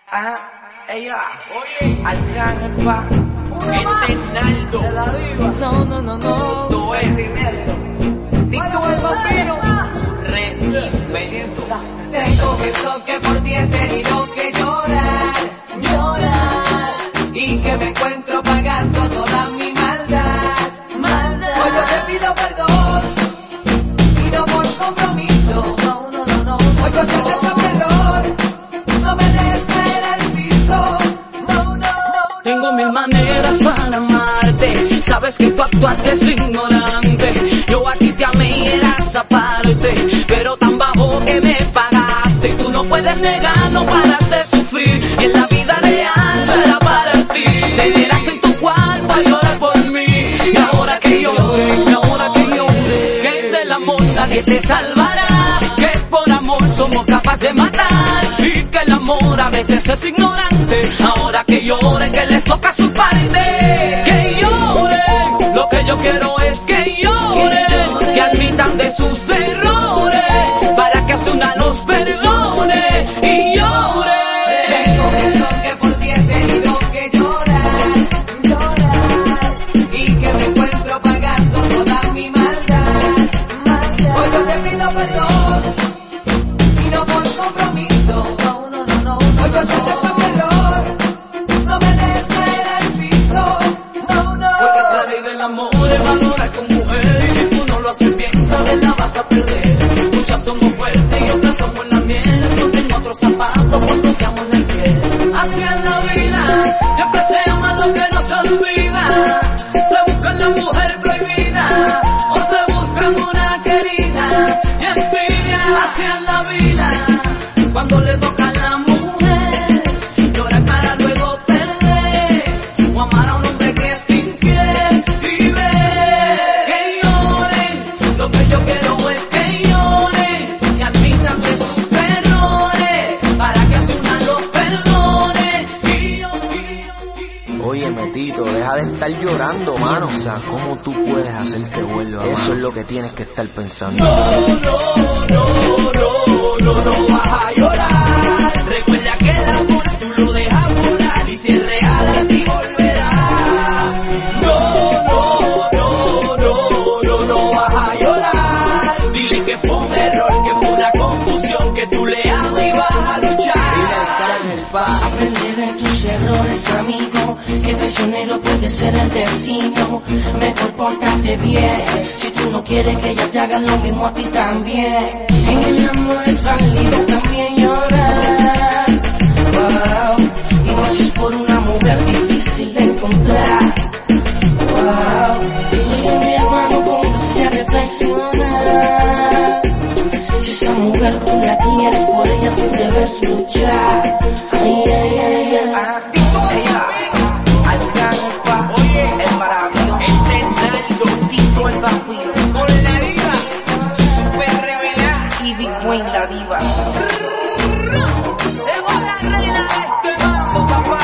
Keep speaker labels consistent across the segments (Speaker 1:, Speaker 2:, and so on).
Speaker 1: Ella,
Speaker 2: oye,
Speaker 1: Arcángel pa,
Speaker 2: este Naldo,
Speaker 1: de la diva. No.
Speaker 2: tú eres
Speaker 1: Tito el bambino,
Speaker 2: Benito.
Speaker 1: tengo eso que por ti he tenido que llorar, y que me encuentro pagando toda mi maldad. Hoy yo te pido perdón, y no por compromiso. No. Hoy yo te acepto mi error, no me dejes caer al piso. No.
Speaker 3: Tengo mil maneras para amarte, sabes que tú actuaste ignorante. Yo a ti te amé y eras aparte, pero tan bajo que me pagaste. Tú no puedes negar, no paras de sufrir, y en la vida real no era para ti. Te hicieras en tu cuarto a llorar por mí, y ahora que llore, que del amor nadie te salvará, que por amor somos capaces de matar, y que el amor a veces es ignorante. Ahora que lloren, que les toca su parte, que lloren. Lo que yo quiero es que lloren, que admitan de sus errores, para que hace una los perdone y llore.
Speaker 1: Tengo eso que por ti he tenido que llorar, y que me encuentro pagando toda mi maldad. Hoy yo te pido perdón, y no por compromiso. No. Hoy yo te acepto mi error, no me dejes caer al piso. No.
Speaker 3: Porque esta ley del amor es valorar con mujer, y si tú no lo haces bien, sabes la vas a perder. Muchas somos fuertes y otras somos la miel, no tengo otros zapatos cuando seamos la piel. Así es la vida, siempre se ama lo que no se olvida. Se busca la mujer prohibida, o se busca una querida y envidia. Así es la vida, cuando le toca a la mujer llorar para luego perder, o amar a un hombre que es infiel y ver que lloren. Lo que yo quiero es que lloren, que admitan de sus errores, para que así una los perdone y yo.
Speaker 4: Oye, Tito, deja de estar llorando, mano. Piensa cómo tú puedes hacer que vuelva. Eso es lo que tienes que estar pensando.
Speaker 2: No vas a llorar. Recuerda que el amor tú lo dejas volar, y si es real a ti volverá. No vas a llorar. Dile que fue un error, que fue una confusión, que tú le amas y vas a luchar.
Speaker 5: Aprende de tus errores, amigo, que traicionero puede ser el destino. Mejor pórtate bien, si tú no quieres que ella te haga lo mismo a ti también. En el amor es válido también llorar, wow, y no si es por una mujer difícil de encontrar, wow. Dile, mi hermano, póngase a reflexionar. Si esa mujer tú la quieres, por ella tú debes luchar.
Speaker 1: Arcángel pa, el maravilloso,
Speaker 2: Naldo,
Speaker 1: Tito el bambino, con la diva, super revelada, Ivy Queen la diva. Se va la reina de este mambo, papá.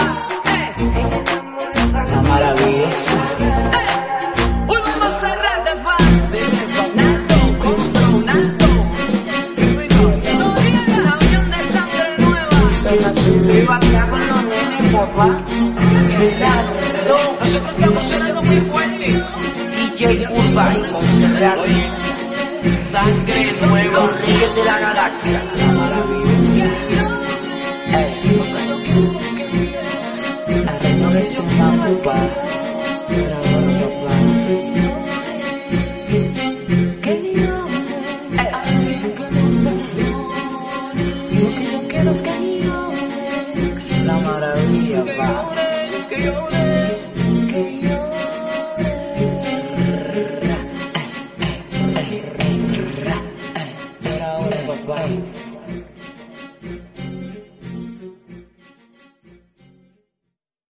Speaker 4: La maravillosa.
Speaker 1: Hoy vamos a cerrar de paz. Naldo, con Ronaldo. No digas el avión de sangre nueva. Viva acá con los nenes, papá. Nosotros estamos sonando muy fuerte. DJ Urban y Montserrat.
Speaker 2: sangre nueva.
Speaker 1: Los reyes de la galaxia.
Speaker 4: La maravillosa.
Speaker 1: Al reino de tu mamá, papá. La maravilla, pa. Era ahora, papá.